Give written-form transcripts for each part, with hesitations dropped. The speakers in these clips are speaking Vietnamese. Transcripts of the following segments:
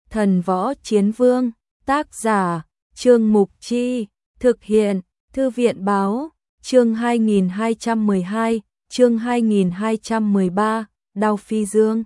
Thần Võ Chiến Vương, tác giả, Trương Mục Chi, thực hiện, Thư viện Báo, chương 2212, chương 2213, Đao Phi Dương.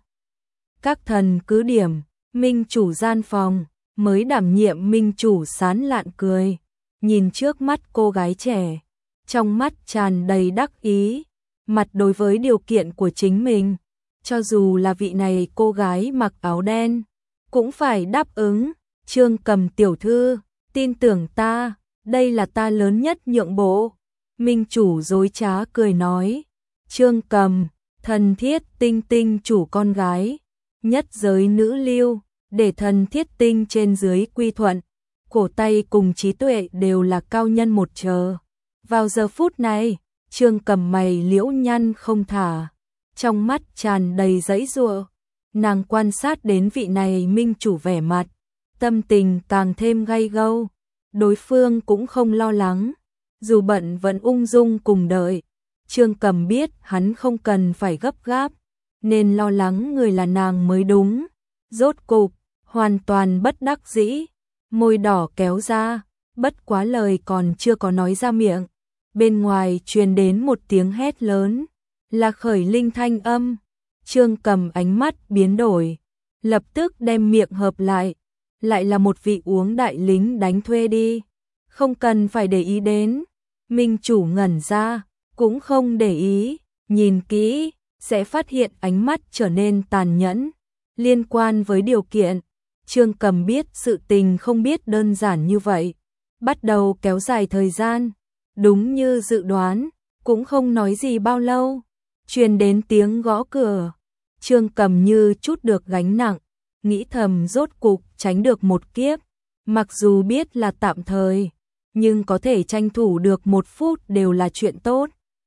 Các thần cứ điểm, minh chủ gian phòng, mới đảm nhiệm minh chủ sán lạn cười, nhìn trước mắt cô gái trẻ, trong mắt tràn đầy đắc ý, mặt đối với điều kiện của chính mình, cho dù là vị này cô gái mặc áo đen, cũng phải đáp ứng. Trương Cầm tiểu thư, tin tưởng ta, đây là ta lớn nhất nhượng bộ. Minh chủ dối trá cười nói, Trương Cầm, thần thiết tinh tinh chủ con gái, nhất giới nữ lưu, để thần thiết tinh trên dưới quy thuận, cổ tay cùng trí tuệ đều là cao nhân một chờ. Vào giờ phút này, Trương Cầm mày liễu nhăn không thả, trong mắt tràn đầy giãy giụa. Nàng quan sát đến vị này minh chủ vẻ mặt, tâm tình càng thêm gay gâu. Đối phương cũng không lo lắng, dù bận vẫn ung dung cùng đợi. Trương Cầm biết hắn không cần phải gấp gáp, nên lo lắng người là nàng mới đúng. Rốt cục, hoàn toàn bất đắc dĩ, môi đỏ kéo ra, bất quá lời còn chưa có nói ra miệng. Bên ngoài truyền đến một tiếng hét lớn, là Khởi Linh thanh âm. Trương Cầm ánh mắt biến đổi, lập tức đem miệng hợp lại là một vị uống đại lính đánh thuê đi, không cần phải để ý đến. Minh chủ ngẩn ra, cũng không để ý, nhìn kỹ, sẽ phát hiện ánh mắt trở nên tàn nhẫn. Liên quan với điều kiện, Trương Cầm biết sự tình không biết đơn giản như vậy, bắt đầu kéo dài thời gian, đúng như dự đoán, cũng không nói gì bao lâu, truyền đến tiếng gõ cửa. Trương Cầm như chút được gánh nặng, nghĩ thầm rốt cục tránh được một kiếp, mặc dù biết là tạm thời, nhưng có thể tranh thủ được 1 phút đều là chuyện tốt.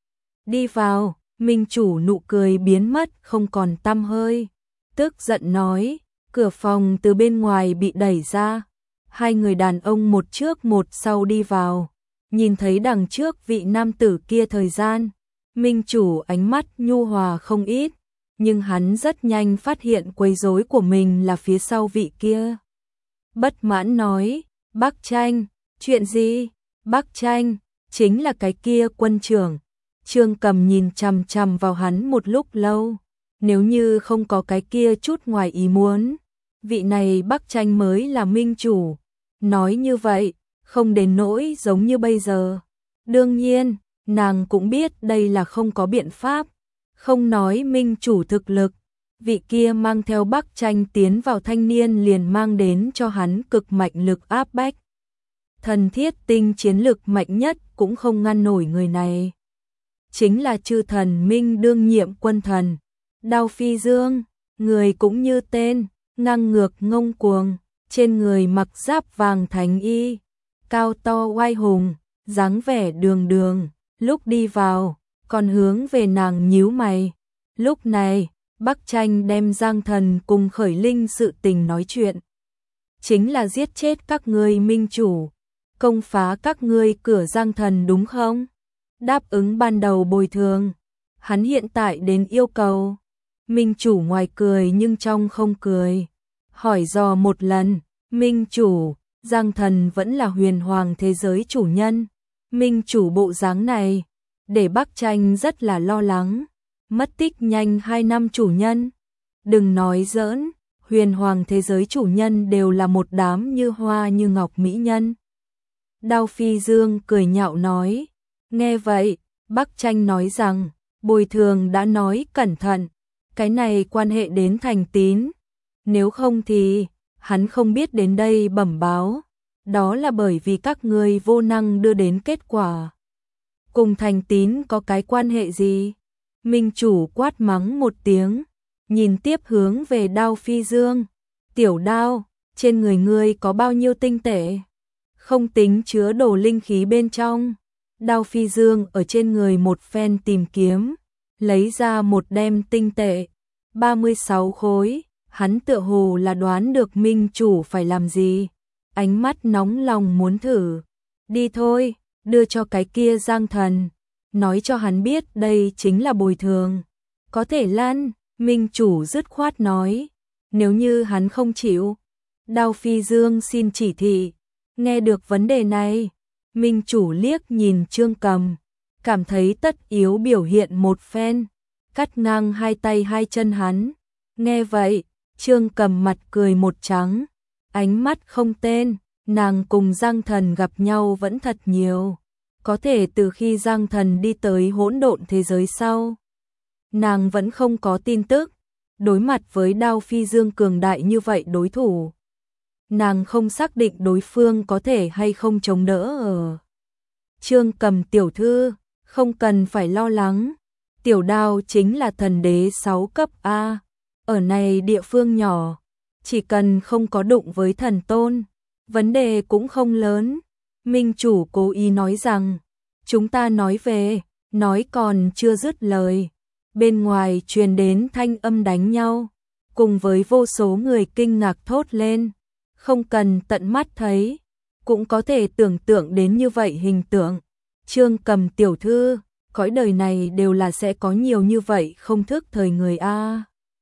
Đi vào, minh chủ nụ cười biến mất không còn tăm hơi, tức giận nói, cửa phòng từ bên ngoài bị đẩy ra, 2 người đàn ông một trước một sau đi vào, nhìn thấy đằng trước vị nam tử kia thời gian, minh chủ ánh mắt nhu hòa không ít. Nhưng hắn rất nhanh phát hiện quấy rối của mình là phía sau vị kia. Bất mãn nói, Bắc Tranh, chuyện gì? Bắc Tranh, chính là cái kia quân trưởng. Trương Cầm nhìn chằm chằm vào hắn một lúc lâu. Nếu như không có cái kia chút ngoài ý muốn, vị này Bắc Tranh mới là minh chủ. Nói như vậy, không đến nỗi giống như bây giờ. Đương nhiên, nàng cũng biết đây là không có biện pháp. Không nói minh chủ thực lực, vị kia mang theo Bắc Tranh tiến vào thanh niên liền mang đến cho hắn cực mạnh lực áp bách. Thần thiết tinh chiến lực mạnh nhất cũng không ngăn nổi người này. Chính là chư thần minh đương nhiệm quân thần. Đao Phi Dương, người cũng như tên, ngang ngược ngông cuồng, trên người mặc giáp vàng thánh y, cao to oai hùng, dáng vẻ đường đường, lúc đi vào còn hướng về nàng nhíu mày. Lúc này, Bắc Tranh đem Giang Thần cùng Khởi Linh sự tình nói chuyện. Chính là giết chết các ngươi minh chủ, công phá các ngươi cửa Giang Thần đúng không? Đáp ứng ban đầu bồi thường. Hắn hiện tại đến yêu cầu. Minh chủ ngoài cười nhưng trong không cười. Hỏi dò một lần, minh chủ, Giang Thần vẫn là huyền hoàng thế giới chủ nhân. Minh chủ bộ dáng này để Bắc Tranh rất là lo lắng, mất tích nhanh 2 năm chủ nhân. Đừng nói giỡn, huyền hoàng thế giới chủ nhân đều là một đám như hoa như ngọc mỹ nhân. Đao Phi Dương cười nhạo nói, nghe vậy, Bắc Tranh nói rằng, bồi thường đã nói cẩn thận, cái này quan hệ đến thành tín, nếu không thì, hắn không biết đến đây bẩm báo, đó là bởi vì các ngươi vô năng đưa đến kết quả. Cùng thành tín có cái quan hệ gì? Minh chủ quát mắng một tiếng, nhìn tiếp hướng về Đao Phi Dương. Tiểu Đao, trên người ngươi có bao nhiêu tinh tệ? Không tính chứa đồ linh khí bên trong. Đao Phi Dương ở trên người một phen tìm kiếm, lấy ra một đem tinh tệ, 36 khối. Hắn tựa hồ là đoán được minh chủ phải làm gì, ánh mắt nóng lòng muốn thử. Đi thôi, đưa cho cái kia Giang Thần, nói cho hắn biết đây chính là bồi thường. Có thể lăn, minh chủ dứt khoát nói, nếu như hắn không chịu, Đao Phi Dương xin chỉ thị. Nghe được vấn đề này, Minh Chủ liếc nhìn Trương Cầm, cảm thấy tất yếu biểu hiện một phen, cắt ngang hai tay hai chân hắn. Nghe vậy, Trương Cầm mặt cười một trắng, ánh mắt không tên, nàng cùng Giang Thần gặp nhau vẫn thật nhiều. Có thể từ khi Giang Thần đi tới hỗn độn thế giới sau, nàng vẫn không có tin tức. Đối mặt với Đao Phi Dương cường đại như vậy đối thủ, nàng không xác định đối phương có thể hay không chống đỡ ở. Trương Cầm tiểu thư, không cần phải lo lắng, tiểu đao chính là thần đế 6 cấp A, ở này địa phương nhỏ, chỉ cần không có đụng với thần tôn, vấn đề cũng không lớn. Minh Chủ cố ý nói rằng, chúng ta nói về, nói còn chưa dứt lời, bên ngoài truyền đến thanh âm đánh nhau, cùng với vô số người kinh ngạc thốt lên, không cần tận mắt thấy, cũng có thể tưởng tượng đến như vậy hình tượng. Trương Cầm tiểu thư, cõi đời này đều là sẽ có nhiều như vậy không thức thời người a.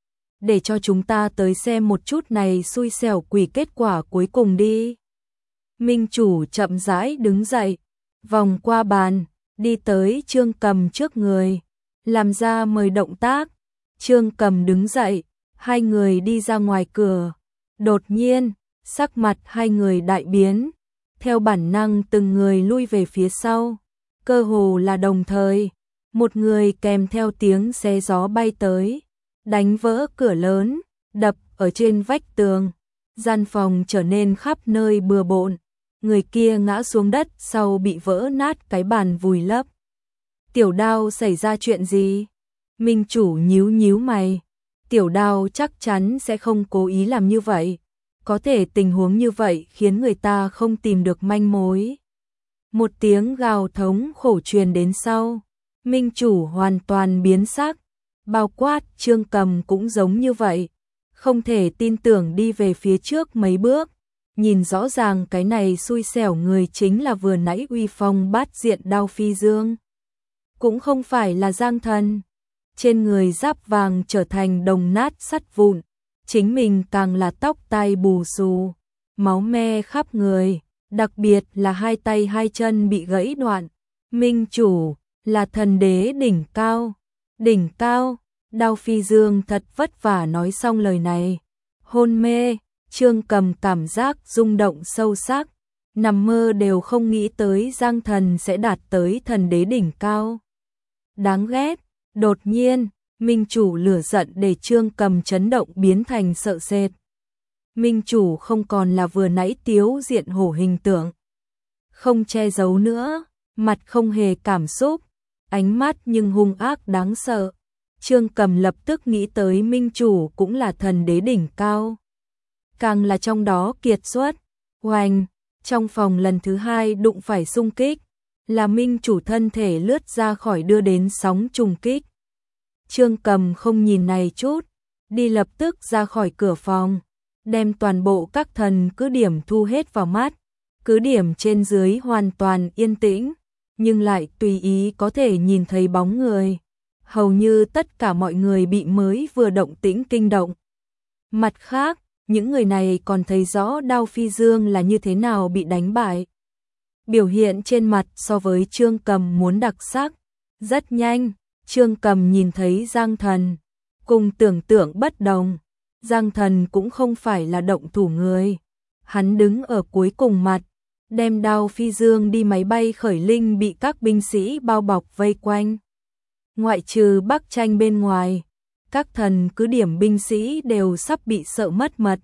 Để cho chúng ta tới xem một chút này xui xẻo quỷ kết quả cuối cùng đi. Minh Chủ chậm rãi đứng dậy, vòng qua bàn, đi tới Trương Cầm trước người, làm ra mời động tác. Trương Cầm đứng dậy, hai người đi ra ngoài cửa. Đột nhiên, sắc mặt hai người đại biến, theo bản năng từng người lui về phía sau, cơ hồ là đồng thời, một người kèm theo tiếng xé gió bay tới, đánh vỡ cửa lớn, đập ở trên vách tường, gian phòng trở nên khắp nơi bừa bộn, người kia ngã xuống đất sau bị vỡ nát cái bàn vùi lấp. Tiểu Đao xảy ra chuyện gì? Minh Chủ nhíu nhíu mày, Tiểu Đao chắc chắn sẽ không cố ý làm như vậy, có thể tình huống như vậy khiến người ta không tìm được manh mối. Một tiếng gào thống khổ truyền đến sau, Minh Chủ hoàn toàn biến sắc, bao quát Trương Cầm cũng giống như vậy, không thể tin tưởng đi về phía trước mấy bước, nhìn rõ ràng cái này xui xẻo người chính là vừa nãy uy phong bát diện Đao Phi Dương, cũng không phải là Giang Thần. Trên người giáp vàng trở thành đồng nát sắt vụn, chính mình càng là tóc tai bù xù, máu me khắp người, đặc biệt là hai tay hai chân bị gãy đoạn. Minh Chủ là thần đế đỉnh cao. Đỉnh cao, Đao Phi Dương thật vất vả nói xong lời này. Hôn mê, Trương Cầm cảm giác rung động sâu sắc, nằm mơ đều không nghĩ tới Giang Thần sẽ đạt tới thần đế đỉnh cao. Đáng ghét, đột nhiên, Minh Chủ lửa giận để Trương Cầm chấn động biến thành sợ sệt. Minh Chủ không còn là vừa nãy tiếu diện hổ hình tượng, không che giấu nữa, mặt không hề cảm xúc, ánh mắt nhưng hung ác đáng sợ. Trương Cầm lập tức nghĩ tới Minh Chủ cũng là thần đế đỉnh cao, càng là trong đó kiệt xuất. Oanh, trong phòng lần thứ hai đụng phải xung kích, là Minh Chủ thân thể lướt ra khỏi đưa đến sóng trùng kích. Trương Cầm không nhìn này chút, đi lập tức ra khỏi cửa phòng, đem toàn bộ các thần cứ điểm thu hết vào mắt. Cứ điểm trên dưới hoàn toàn yên tĩnh, nhưng lại tùy ý có thể nhìn thấy bóng người. Hầu như tất cả mọi người bị mới vừa động tĩnh kinh động. Mặt khác, những người này còn thấy rõ Đao Phi Dương là như thế nào bị đánh bại. Biểu hiện trên mặt so với Trương Cầm muốn đặc sắc. Rất nhanh, Trương Cầm nhìn thấy Giang Thần, cùng tưởng tượng bất đồng. Giang Thần cũng không phải là động thủ người. Hắn đứng ở cuối cùng mặt, đem Đao Phi Dương đi máy bay khởi linh bị các binh sĩ bao bọc vây quanh. Ngoại trừ Bắc Tranh bên ngoài, các thần cứ điểm binh sĩ đều sắp bị sợ mất mật.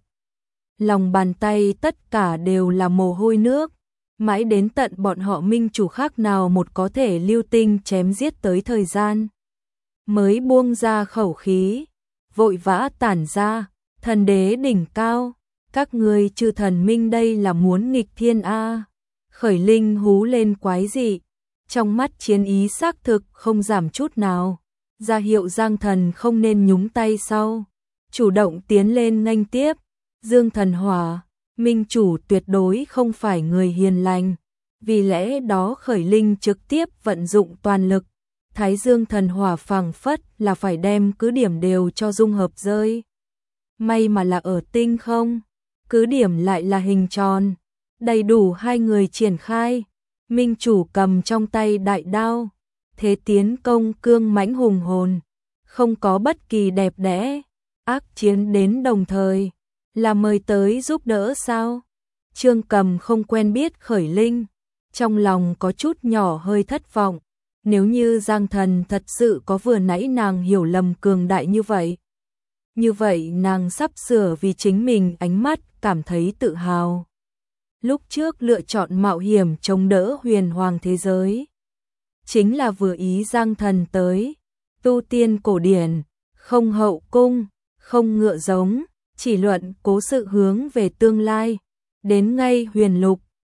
Lòng bàn tay tất cả đều là mồ hôi nước, mãi đến tận bọn họ Minh Chủ khác nào một có thể lưu tinh chém giết tới thời gian, mới buông ra khẩu khí, vội vã tản ra. Thần đế đỉnh cao, các ngươi chư thần minh đây là muốn nghịch thiên a. Khởi linh hú lên quái dị, trong mắt chiến ý xác thực không giảm chút nào, ra hiệu Giang Thần không nên nhúng tay sau, chủ động tiến lên nghênh tiếp. Dương Thần Hỏa, Minh Chủ tuyệt đối không phải người hiền lành, vì lẽ đó khởi linh trực tiếp vận dụng toàn lực, Thái Dương Thần Hỏa phảng phất là phải đem cứ điểm đều cho dung hợp rơi. May mà là ở tinh không, cứ điểm lại là hình tròn, đầy đủ hai người triển khai. Minh chủ cầm trong tay đại đao, thế tiến công cương mãnh hùng hồn, không có bất kỳ đẹp đẽ, ác chiến đến đồng thời, là mời tới giúp đỡ sao? Trương Cầm không quen biết Khởi Linh, trong lòng có chút nhỏ hơi thất vọng, nếu như Giang Thần thật sự có vừa nãy nàng hiểu lầm cường đại như vậy nàng sắp sửa vì chính mình ánh mắt cảm thấy tự hào. Lúc trước lựa chọn mạo hiểm chống đỡ huyền hoàng thế giới, chính là vừa ý Giang Thần tới, tu tiên cổ điển, không hậu cung, không ngựa giống, chỉ luận cố sự hướng về tương lai, đến ngay huyền lục,